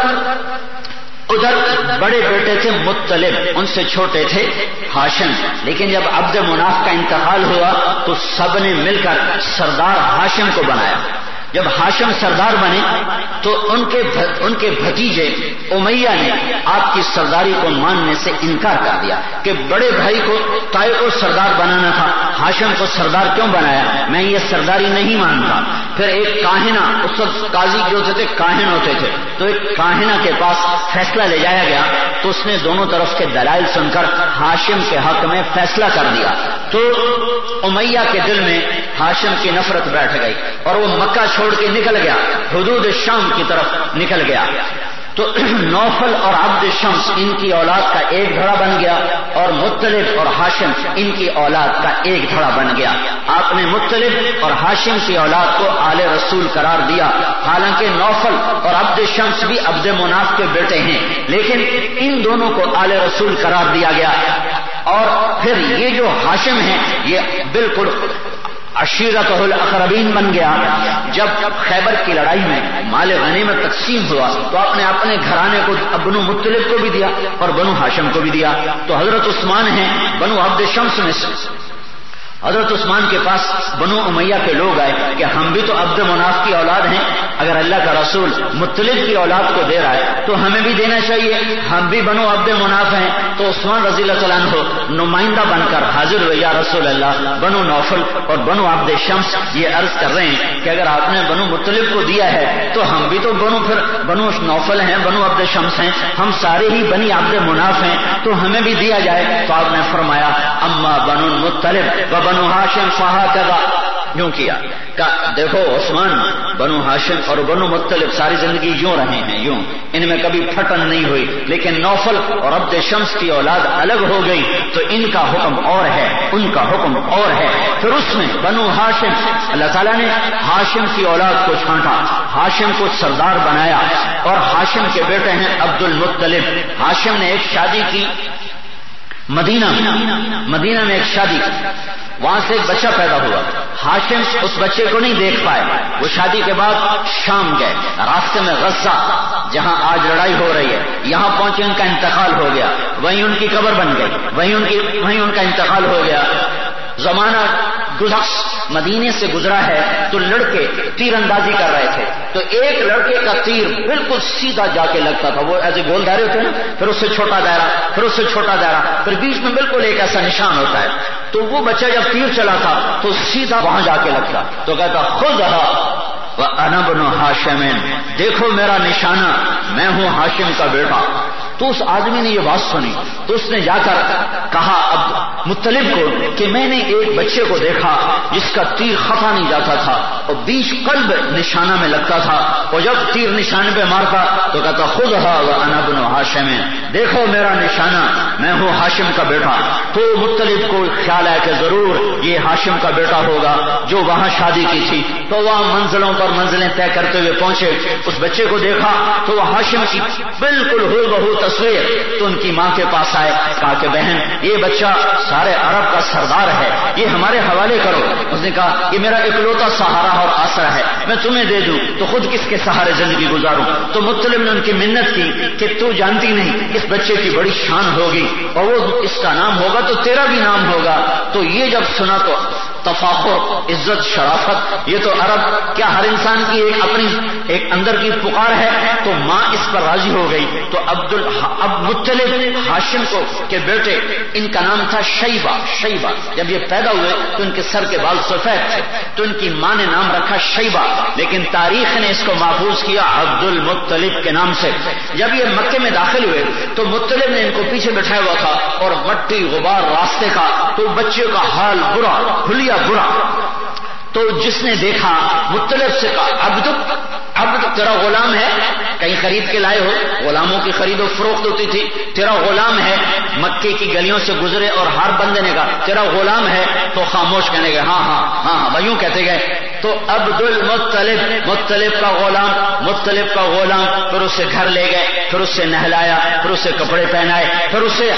بڑے بیٹے تھے مطلب، ان سے چھوٹے تھے ہاشم، لیکن جب عبد مناف کا انتقال ہوا تو سب نے مل کر سردار ہاشم کو بنایا۔ جب ہاشم سردار بنے تو ان کے بھتیجے امیہ نے آپ کی سرداری کو ماننے سے انکار کر دیا کہ بڑے بھائی کو طائع کو سردار بنانا تھا، ہاشم کو سردار کیوں بنایا، میں یہ سرداری نہیں مانتا۔ پھر ایک کاہنہ، اس وقت قاضی جو ہوتے تھے کاہن ہوتے تھے، تو ایک کاہنہ کے پاس فیصلہ لے جایا گیا، تو اس نے دونوں طرف کے دلائل سن کر ہاشم کے حق میں فیصلہ کر دیا۔ تو امیہ کے دل میں ہاشم کی نفرت بیٹھ گئی اور وہ مکہ چھوڑ کے نکل گیا، حدود شام کی طرف نکل گیا۔ تو نوفل اور عبد شمس ان کی اولاد کا ایک دھڑا بن گیا اور مطلب اور ہاشم ان کی اولاد کا ایک دھڑا بن گیا۔ آپ نے مطلب اور ہاشم کی اولاد کو آل رسول قرار دیا، حالانکہ نوفل اور عبد شمس بھی عبد مناف کے بیٹے ہیں، لیکن ان دونوں کو آل رسول قرار دیا گیا۔ اور پھر یہ جو ہاشم ہیں یہ بالکل عشیرتہ الاقربین بن گیا۔ جب خیبر کی لڑائی میں مال غنیمت تقسیم ہوا تو آپ نے اپنے گھرانے کو بنو مطلب کو بھی دیا اور بنو ہاشم کو بھی دیا۔ تو حضرت عثمان ہیں بنو عبد شمس میں سے، حضرت عثمان کے پاس بنو امیہ کے لوگ آئے کہ ہم بھی تو عبد مناف کی اولاد ہیں، اگر اللہ کا رسول مطلب کی اولاد کو دے رہا ہے تو ہمیں بھی دینا چاہیے، ہم بھی بنو عبد مناف ہیں۔ تو عثمان رضی اللہ تعالیٰ عنہ نمائندہ بن کر حاضر ہوئے، یا رسول اللہ، بنو نوفل اور بنو عبد شمس یہ عرض کر رہے ہیں کہ اگر آپ نے بنو مطلب کو دیا ہے تو ہم بھی تو بنو نوفل ہیں، بنو عبد شمس ہیں، ہم سارے ہی بنی عبد مناف ہیں، تو ہمیں بھی دیا جائے۔ تو آپ نے فرمایا اما بنو مطلب و بنو ہاشم فہکذا، یوں کیا کہ دیکھو عثمان، بنو ہاشم اور بنو مطلب ساری زندگی یوں رہے ہیں، یوں، ان میں کبھی پھٹن نہیں ہوئی، لیکن نوفل اور عبد شمس کی اولاد الگ ہو گئی تو ان کا حکم اور ہے، ان کا حکم اور ہے۔ پھر اس میں بنو ہاشم، اللہ تعالیٰ نے ہاشم کی اولاد کو چھانٹا، ہاشم کو سردار بنایا، اور ہاشم کے بیٹے ہیں عبد المطلب۔ ہاشم نے ایک شادی کی مدینہ میں ایک شادی کی، وہاں سے ایک بچہ پیدا ہوا۔ ہاشم اس بچے کو نہیں دیکھ پائے، وہ شادی کے بعد شام گئے، راستے میں غزہ جہاں آج لڑائی ہو رہی ہے یہاں پہنچے، ان کا انتقال ہو گیا، وہیں ان کی قبر بن گئی، وہیں ان کا انتقال ہو گیا۔ زمانہ مدینے سے گزرا ہے تو لڑکے تیر اندازی کر رہے تھے، تو ایک لڑکے کا تیر بالکل سیدھا جا کے لگتا تھا، وہ ایسے گول دائرے ہوتے ہیں نا، پھر اس سے چھوٹا دائرہ، پھر اس سے چھوٹا دائرہ، پھر بیچ میں بالکل ایک ایسا نشان ہوتا ہے۔ تو وہ بچہ جب تیر چلا تھا تو سیدھا وہاں جا کے لگتا، تو کہتا خذھا وانا بنو ہاشم، دیکھو میرا نشانہ، میں ہوں ہاشم کا بیٹا۔ تو اس آدمی نے یہ بات سنی تو اس نے جا کر کہا اب مطلب کو کہ میں نے ایک بچے کو دیکھا جس کا تیر خطا نہیں جاتا تھا اور بیچ قلب نشانہ میں لگتا تھا، اور جب تیر نشانے پہ مارتا تو کہتا خذھا وانا بنو ہاشم، دیکھو میرا نشانہ، میں ہوں ہاشم کا بیٹا۔ تو مطلب کو خیال ہے کہ ضرور یہ ہاشم کا بیٹا ہوگا جو وہاں شادی کی تھی، تو وہاں منزلوں پر منزلیں طے کرتے ہوئے پہنچے، اس بچے کو دیکھا تو وہ ہاشم کی بالکل ہو بہو تصویر، تو ان کی ماں کے پاس آئے، کہا کہ بہن یہ بچہ سارے عرب کا سردار ہے، یہ ہمارے حوالے کرو۔ اس نے کہا یہ میرا اکلوتا سہارا اور آسرا ہے، میں تمہیں دے دوں تو خود کس کے سہارے زندگی گزاروں۔ تو مطلب نے ان کی منت کی کہ تو جانتی نہیں اس بچے کی بڑی شان ہوگی اور وہ اس کا نام ہوگا تو تیرا بھی نام ہوگا۔ تو یہ جب سنا تو تفاخر، عزت، شرافت، یہ تو عرب کیا ہر انسان کی ایک اپنی ایک اندر کی پکار ہے، تو ماں اس پر راضی ہو گئی۔ تو اب مطلب ہاشم کو کے بیٹے، ان کا نام تھا شیبہ۔ جب یہ پیدا ہوئے تو ان کے سر کے بال سفید تھے، تو ان کی ماں نے نام رکھا شیبہ، لیکن تاریخ نے اس کو محفوظ کیا عبد المطلب کے نام سے۔ جب یہ مکے میں داخل ہوئے تو مطلب نے ان کو پیچھے بٹھایا ہوا تھا اور مٹی غبار راستے کا، تو بچے کا حال برا، حلیہ برا۔ تو جس نے دیکھا مطلب سے کہا عبد تیرا غلام ہے، کہیں خرید کے لائے ہو، غلاموں کی خرید و فروخت ہوتی تھی، تیرا غلام ہے۔ مکے کی گلیوں سے گزرے اور ہر بندے نے کہا تیرا غلام ہے، تو خاموش کہنے گئے ہاں بھائیوں کہتے گئے۔ تو عبد المطلب، مطلب کا غلام، پھر اسے گھر لے گئے، پھر اسے نہلایا، پھر اسے کپڑے پہنائے، پھر اسے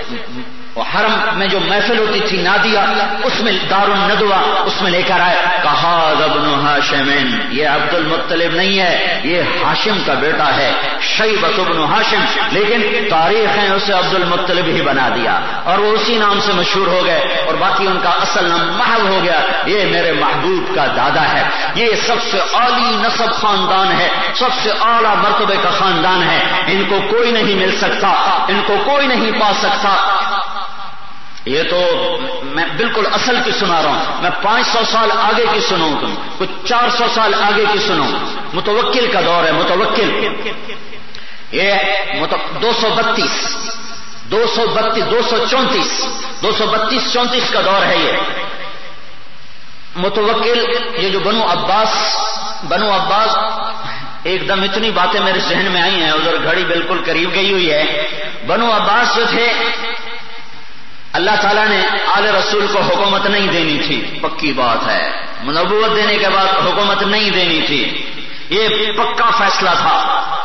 حرم میں جو محفل ہوتی تھی نادیہ، اس میں دار الندوہ، اس میں لے کر آئے، کہا ابن ہاشم، یہ عبد المطلب نہیں ہے، یہ ہاشم کا بیٹا ہے۔ شیبۃ بن ہاشم، لیکن تاریخ نے اسے عبد المطلب ہی بنا دیا اور وہ اسی نام سے مشہور ہو گئے اور باقی ان کا اصل نام محو ہو گیا. یہ میرے محبوب کا دادا ہے، یہ سب سے اعلی نسب خاندان ہے، سب سے اعلیٰ مرتبے کا خاندان ہے، ان کو کوئی نہیں مل سکتا، ان کو کوئی نہیں پا سکتا. یہ تو میں بالکل اصل کی سنا رہا ہوں، میں 500 سال آگے کی سنوں، تم کچھ 400 سال آگے کی سنو. متوکل کا دور ہے، متوکل یہ 232-34 کا دور ہے. یہ متوکل، یہ جو بنو عباس ایک دم اتنی باتیں میرے ذہن میں آئی ہیں، ادھر گھڑی بالکل قریب گئی ہوئی ہے. بنو عباس جو تھے، اللہ تعالیٰ نے آل رسول کو حکومت نہیں دینی تھی، پکی بات ہے، نبوت دینے کے بعد حکومت نہیں دینی تھی، یہ پکا فیصلہ تھا.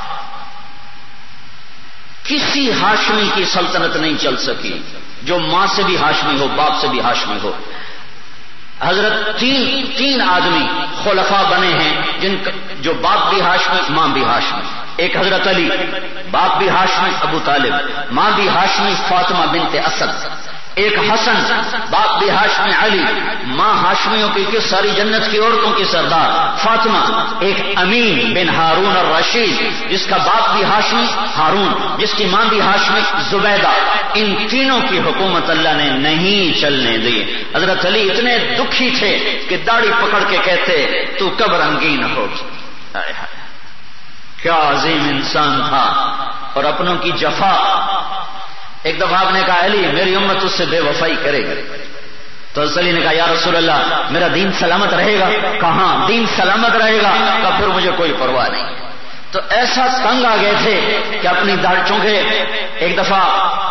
کسی ہاشمی کی سلطنت نہیں چل سکی جو ماں سے بھی ہاشمی ہو، باپ سے بھی ہاشمی ہو. حضرت تین آدمی خلفاء بنے ہیں جو باپ بھی ہاشمی، ماں بھی ہاشمی. ایک حضرت علی، باپ بھی ہاشمی ابو طالب، ماں بھی ہاشمی فاطمہ بنت اسد. ایک حسن، باپ بھی ہاشمی علی، ماں ہاشمیوں کی ساری جنت کی عورتوں کی سردار فاطمہ. ایک امین بن ہارون الرشید، جس کا باپ بھی ہاشمی ہارون، جس کی ماں بھی ہاشمی زبیدہ. ان تینوں کی حکومت اللہ نے نہیں چلنے دی. حضرت علی اتنے دکھی تھے کہ داڑھی پکڑ کے کہتے تو کب رنگین ہوگی. کیا عظیم انسان تھا، اور اپنوں کی جفا. ایک دفعہ آپ نے کہا علی میری امت اس سے بے وفائی کرے گی، تو علی نے کہا یا رسول اللہ میرا دین سلامت رہے گا. کہاں دین سلامت رہے گا، کہ پھر مجھے کوئی پرواہ نہیں. تو ایسا تنگ آ گئے تھے کہ اپنی داڑھی، چونکہ ایک دفعہ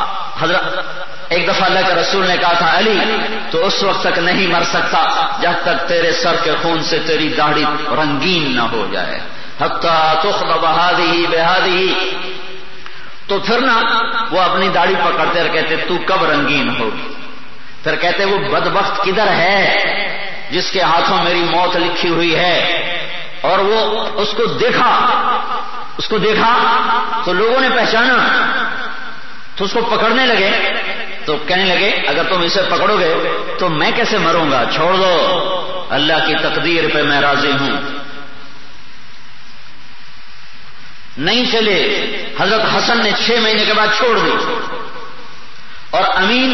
اللہ کے رسول نے کہا تھا علی تو اس وقت تک نہیں مر سکتا جب تک تیرے سر کے خون سے تیری داڑھی رنگین نہ ہو جائے. حتی تخضب ہذہ بہذہ. تو پھر نا وہ اپنی داڑھی پکڑتے اور کہتے تو کب رنگین ہوگی. پھر کہتے وہ بدبخت کدھر ہے جس کے ہاتھوں میری موت لکھی ہوئی ہے. اور وہ اس کو دیکھا تو لوگوں نے پہچانا تو اس کو پکڑنے لگے. تو کہنے لگے اگر تم اسے پکڑو گے تو میں کیسے مروں گا، چھوڑ دو، اللہ کی تقدیر پہ میں راضی ہوں. نہیں چلے. حضرت حسن نے 6 مہینے کے بعد چھوڑ دی. اور امین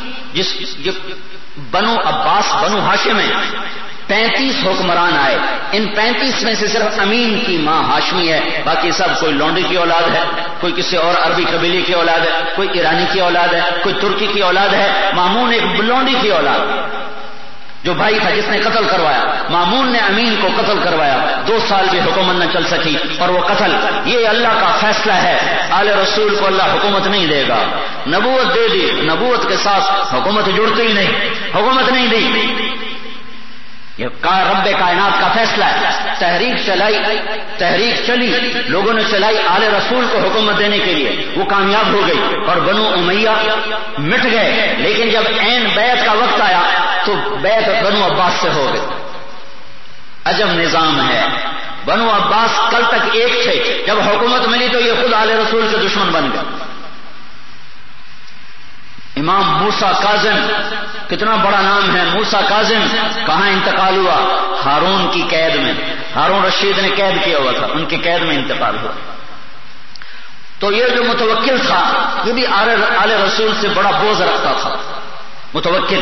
بنو عباس بنو ہاشم میں 35 حکمران آئے. ان 35 میں سے صرف امین کی ماں ہاشمی ہے، باقی سب کوئی لونڈی کی اولاد ہے، کوئی کسی اور عربی قبیلے کی اولاد ہے، کوئی ایرانی کی اولاد ہے، کوئی ترکی کی اولاد ہے. مامون ایک لونڈی کی اولاد جو بھائی تھا جس نے قتل کروایا. مامون نے امین کو قتل کروایا. 2 سال بھی حکومت نہ چل سکی اور وہ قتل. یہ اللہ کا فیصلہ ہے. آل رسول کو اللہ حکومت نہیں دے گا. نبوت دے دی، نبوت کے ساتھ حکومت جڑتی ہی نہیں، حکومت نہیں دی. یہ رب کائنات کا فیصلہ ہے. تحریک چلی، لوگوں نے چلائی آل رسول کو حکومت دینے کے لیے، وہ کامیاب ہو گئی اور بنو امیہ مٹ گئے. لیکن جب عین بیعت کا وقت آیا تو بیعت بنو عباس سے ہو گئی. عجب نظام ہے. بنو عباس کل تک ایک تھے، جب حکومت ملی تو یہ خود آل رسول کے دشمن بن گئے. امام موسیٰ کاظم، کتنا بڑا نام ہے موسیٰ کاظم، کہاں انتقال ہوا؟ ہارون کی قید میں. ہارون رشید نے قید کیا ہوا تھا، ان کی قید میں انتقال ہوا. تو یہ جو متوکل تھا یہ بھی آل رسول سے بڑا بوجھ رکھتا تھا. متوکل،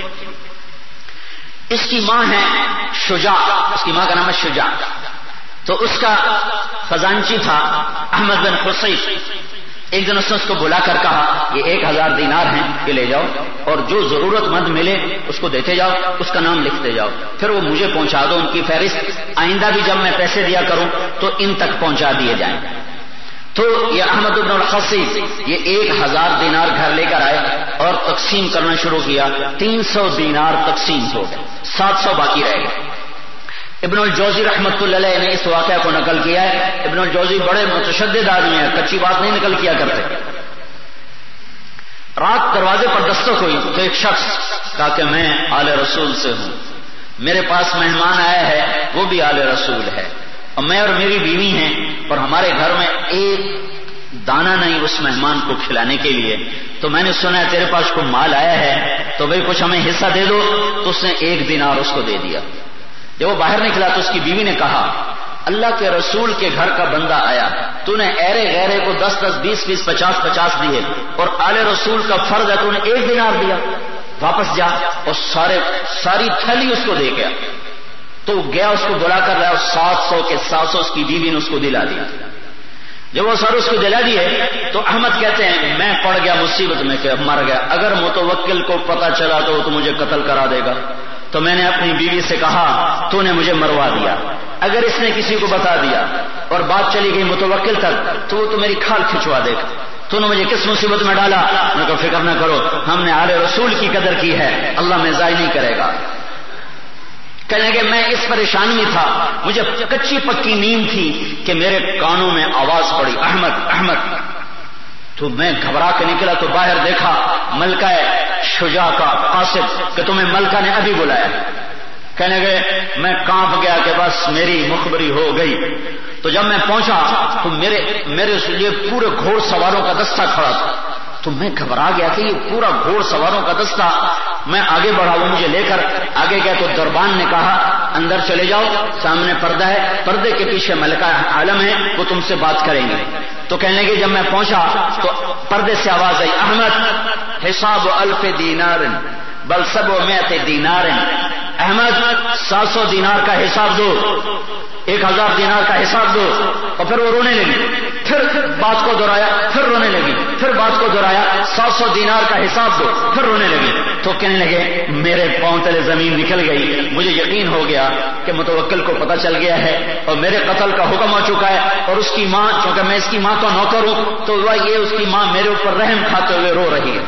اس کی ماں ہے شجاع، اس کی ماں کا نام ہے شجاع. تو اس کا خزانچی تھا احمد بن خصیف. ایک دن اس نے اس کو بلا کر کہا یہ 1000 دینار ہیں، یہ لے جاؤ اور جو ضرورت مند ملے اس کو دیتے جاؤ، اس کا نام لکھتے جاؤ، پھر وہ مجھے پہنچا دو ان کی فہرست. آئندہ بھی جب میں پیسے دیا کروں تو ان تک پہنچا دیے جائیں. تو یہ احمد بن الخصیف یہ 1000 دینار گھر لے کر آئے اور تقسیم کرنا شروع کیا. 300 دینار تقسیم ہو گئے، 700 باقی رہ گئے. ابن الجوزی رحمۃ اللہ علیہ نے اس واقعہ کو نقل کیا ہے. ابن الجوزی بڑے متشدد آدمی ہیں، کچی بات نہیں نقل کیا کرتے. رات دروازے پر دستک ہوئی تو ایک شخص کہا کہ میں آل رسول سے ہوں، میرے پاس مہمان آیا ہے وہ بھی آل رسول ہے. اور میں اور میری بیوی ہیں اور ہمارے گھر میں ایک دانہ نہیں اس مہمان کو کھلانے کے لیے، تو میں نے سنا ہے تیرے پاس کوئی مال آیا ہے تو بھئی کچھ ہمیں حصہ دے دو. تو اس نے 1 دینار اس کو دے دیا. جب وہ باہر نکلا تو اس کی بیوی نے کہا اللہ کے رسول کے گھر کا بندہ آیا، تو نے ایرے غیرے کو 10-10 20-20 50-50 دیے اور آل رسول کا فرض ہے تو نے 1 دینار دیا، واپس جا. اور ساری تھیلی اس کو دے گیا. تو گیا اس کو بلا کر رہا اور 700 کے 700 اس کی بیوی نے اس کو دلا دیا. جب وہ سر اس کو دلا دیے تو احمد کہتے ہیں میں پڑ گیا مصیبت میں کہ مر گیا، اگر متوکل کو پتا چلا تو مجھے قتل کرا دے گا. تو میں نے اپنی بیوی سے کہا تو نے مجھے مروا دیا، اگر اس نے کسی کو بتا دیا اور بات چلی گئی متوکل تک تو وہ تو میری کھال کھچوا دے گا. تو نے مجھے کس مصیبت میں ڈالا؟ میں نے کہا فکر نہ کرو، ہم نے آل رسول کی قدر کی ہے، اللہ میں ضائع نہیں کرے گا. کہنے کہ میں اس پریشانی میں تھا، مجھے کچی پکی نیند تھی کہ میرے کانوں میں آواز پڑی احمد احمد. تو میں گھبرا کے نکلا تو باہر دیکھا ملکہ شجاع کا قاصد کہ تمہیں ملکہ نے ابھی بلایا. کہنے گئے میں کانپ گیا کہ بس میری مخبری ہو گئی. تو جب میں پہنچا تو میرے لیے پورے گھوڑ سواروں کا دستہ کھڑا تھا. تو میں گھبرا گیا کہ یہ پورا گھوڑ سواروں کا دستہ. میں آگے بڑھا، وہ مجھے لے کر آگے گیا تو دربان نے کہا اندر چلے جاؤ، سامنے پردہ ہے، پردے کے پیچھے ملکہ عالم ہے، وہ تم سے بات کریں گے. تو کہنے لگے جب میں پہنچا تو پردے سے آواز آئی احمد حساب 1000 دینار بل 700 دینار. احمد 700 دینار کا حساب دو، 1000 دینار کا حساب دو. اور پھر وہ رونے لگی، پھر بات کو دہرایا، پھر رونے لگی، پھر بات کو دہرایا 700 دینار کا حساب دو، پھر رونے لگی. تو کہنے لگے میرے پاؤں تلے زمین نکل گئی، مجھے یقین ہو گیا کہ متوکل کو پتہ چل گیا ہے اور میرے قتل کا حکم ہو چکا ہے. اور اس کی ماں، چونکہ میں اس کی ماں تو نوکر ہوں، تو یہ اس کی ماں میرے اوپر رحم کھاتے ہوئے رو رہی ہے.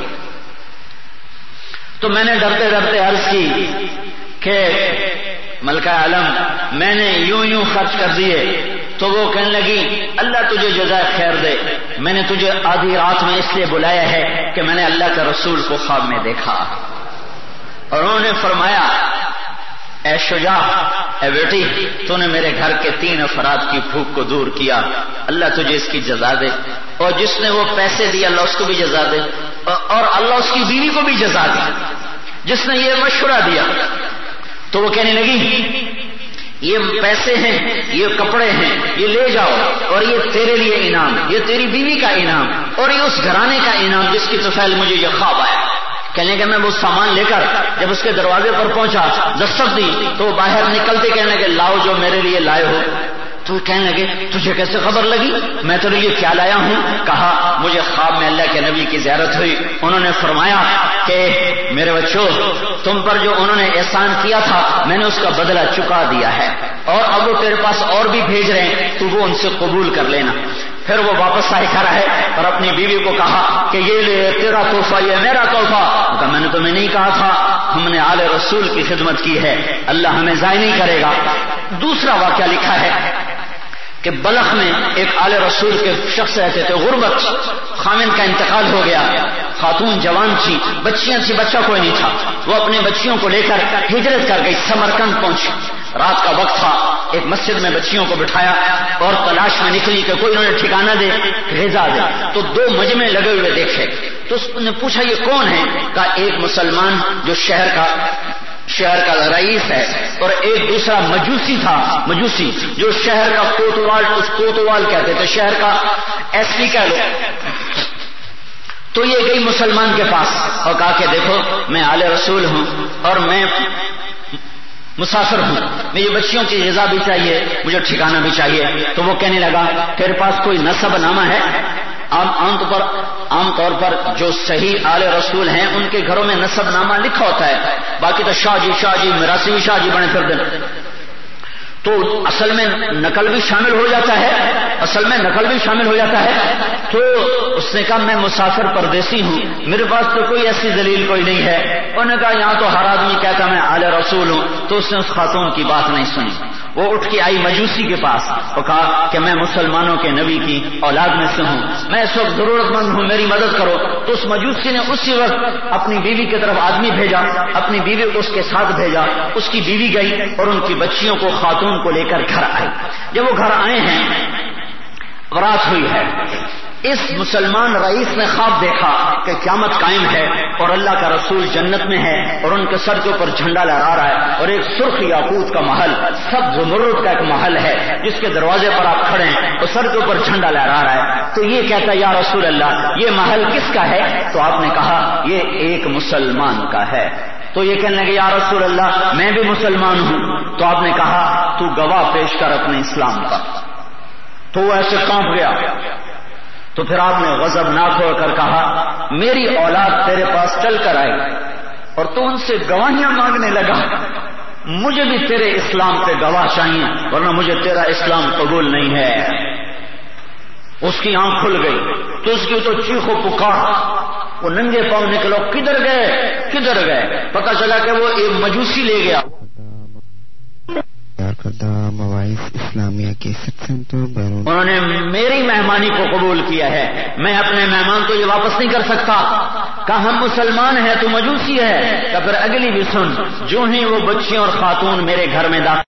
تو میں نے ڈرتے ڈرتے عرض کی کہ ملکہ عالم میں نے یوں خرچ کر دیے. تو وہ کہنے لگی اللہ تجھے جزائے خیر دے، میں نے تجھے آدھی رات میں اس لیے بلایا ہے کہ میں نے اللہ کے رسول کو خواب میں دیکھا. اور انہوں نے فرمایا اے شجاع، اے بیٹی، تو نے میرے گھر کے 3 افراد کی بھوک کو دور کیا، اللہ تجھے اس کی جزا دے. اور جس نے وہ پیسے دیے اللہ اس کو بھی جزا دے، اور اللہ اس کی بیوی کو بھی جزا دے جس نے یہ مشورہ دیا. تو وہ کہنے لگی یہ پیسے ہیں، یہ کپڑے ہیں، یہ لے جاؤ، اور یہ تیرے لیے انعام، یہ تیری بیوی کا انعام، اور یہ اس گھرانے کا انعام جس کی طفیل مجھے یہ خواب آیا. کہنے کہ میں وہ سامان لے کر جب اس کے دروازے پر پہنچا دستک دی تو وہ باہر نکلتے کہنے کہ لاؤ جو میرے لیے لائے ہو. تو کہنے لگے تجھے کیسے خبر لگی؟ میں تیرے لیے کیا لایا ہوں؟ کہا مجھے خواب میں اللہ کے نبی کی زیارت ہوئی، انہوں نے فرمایا کہ میرے بچوں تم پر جو انہوں نے احسان کیا تھا میں نے اس کا بدلہ چکا دیا ہے، اور اب وہ تیرے پاس اور بھی بھیج رہے ہیں تو وہ ان سے قبول کر لینا. پھر وہ واپس آئے کھڑا ہے اور اپنی بیوی کو کہا کہ یہ لے تیرا تحفہ، یہ میرا تحفہ. میں نے تمہیں نہیں کہا تھا ہم نے آل رسول کی خدمت کی ہے، اللہ ہمیں ضائع نہیں کرے گا. دوسرا واقعہ لکھا ہے کہ بلخ میں ایک آل رسول کے شخص رہتے تھے، غربت، خامن کا انتقال ہو گیا، خاتون جوان تھی، بچیاں تھی، بچہ کوئی نہیں تھا. وہ اپنے بچیوں کو لے کر ہجرت کر گئی، سمرقند پہنچی. رات کا وقت تھا، ایک مسجد میں بچیوں کو بٹھایا اور تلاش میں نکلی کہ کوئی انہیں ٹھکانہ دے، غذا دے. تو 2 مجمع لگے ہوئے دیکھے تو اس نے پوچھا یہ کون ہے؟ کہا ایک مسلمان جو شہر کا رئیس ہے، اور ایک دوسرا مجوسی تھا، مجوسی جو شہر کا کوتوال کہتے تھے، شہر کا ایس پی کہہ لو. تو یہ گئی مسلمان کے پاس اور کہا کہ دیکھو میں آل رسول ہوں اور میں مسافر ہوں، مجھے بچیوں کی غذا بھی چاہیے، مجھے ٹھکانہ بھی چاہیے. تو وہ کہنے لگا تیرے پاس کوئی نسب نامہ ہے؟ عام طور پر جو صحیح آل رسول ہیں ان کے گھروں میں نسب نامہ لکھا ہوتا ہے، باقی تو شاہ جی میراثی شاہ جی بنے پھر دن. تو اصل میں نقل بھی شامل ہو جاتا ہے، تو اس نے کہا میں مسافر پردیسی ہوں، میرے پاس تو کوئی ایسی دلیل کوئی نہیں ہے. انہوں نے کہا یہاں تو ہر آدمی کہتا میں آل رسول ہوں. تو اس نے اس خاتون کی بات نہیں سنی، وہ اٹھ کے آئی مجوسی کے پاس اور کہا کہ میں مسلمانوں کے نبی کی اولاد میں سے ہوں، میں اس وقت ضرورت مند ہوں، میری مدد کرو. تو اس مجوسی نے اسی وقت اپنی بیوی کی طرف آدمی بھیجا، اپنی بیوی کو اس کے ساتھ بھیجا. اس کی بیوی گئی اور ان کی بچیوں کو خاتون کو لے کر گھر آئی. جب وہ گھر آئے ہیں رات ہوئی ہے. اس مسلمان رئیس نے خواب دیکھا کہ قیامت قائم ہے اور اللہ کا رسول جنت میں ہے اور ان کے سر کے اوپر جھنڈا لہرا رہا ہے اور ایک سرخ یاقوت کا محل، سبز زمرد کا ایک محل ہے جس کے دروازے پر آپ کھڑے ہیں اور سر کے اوپر جھنڈا لہرا رہا ہے. تو یہ کہتا ہے یا رسول اللہ یہ محل کس کا ہے؟ تو آپ نے کہا یہ ایک مسلمان کا ہے. تو یہ کہنے لگے یا رسول اللہ میں بھی مسلمان ہوں. تو آپ نے کہا تو گواہ پیش کر اپنے اسلام کا. تو وہ ایسے کانپ گیا. تو پھر آپ نے غضبناک ہو کر کہا میری اولاد تیرے پاس چل کر آئی اور تو ان سے گواہیاں مانگنے لگا، مجھے بھی تیرے اسلام پہ گواہ چاہیے ورنہ مجھے تیرا اسلام قبول نہیں ہے. اس کی آنکھ کھل گئی تو اس کی تو چیخ و پکار، وہ ننگے پاؤں نکلو کدھر گئے. پتہ چلا کہ وہ ایک مجوسی لے گیا. مواعظ اسلامیہ کے انہوں نے میری مہمانی کو قبول کیا ہے، میں اپنے مہمان کو یہ واپس نہیں کر سکتا. کہا ہم مسلمان ہیں تو مجوسی ہے. تو پھر اگلی بھی سن، جو ہی وہ بچیاں اور خاتون میرے گھر میں داخل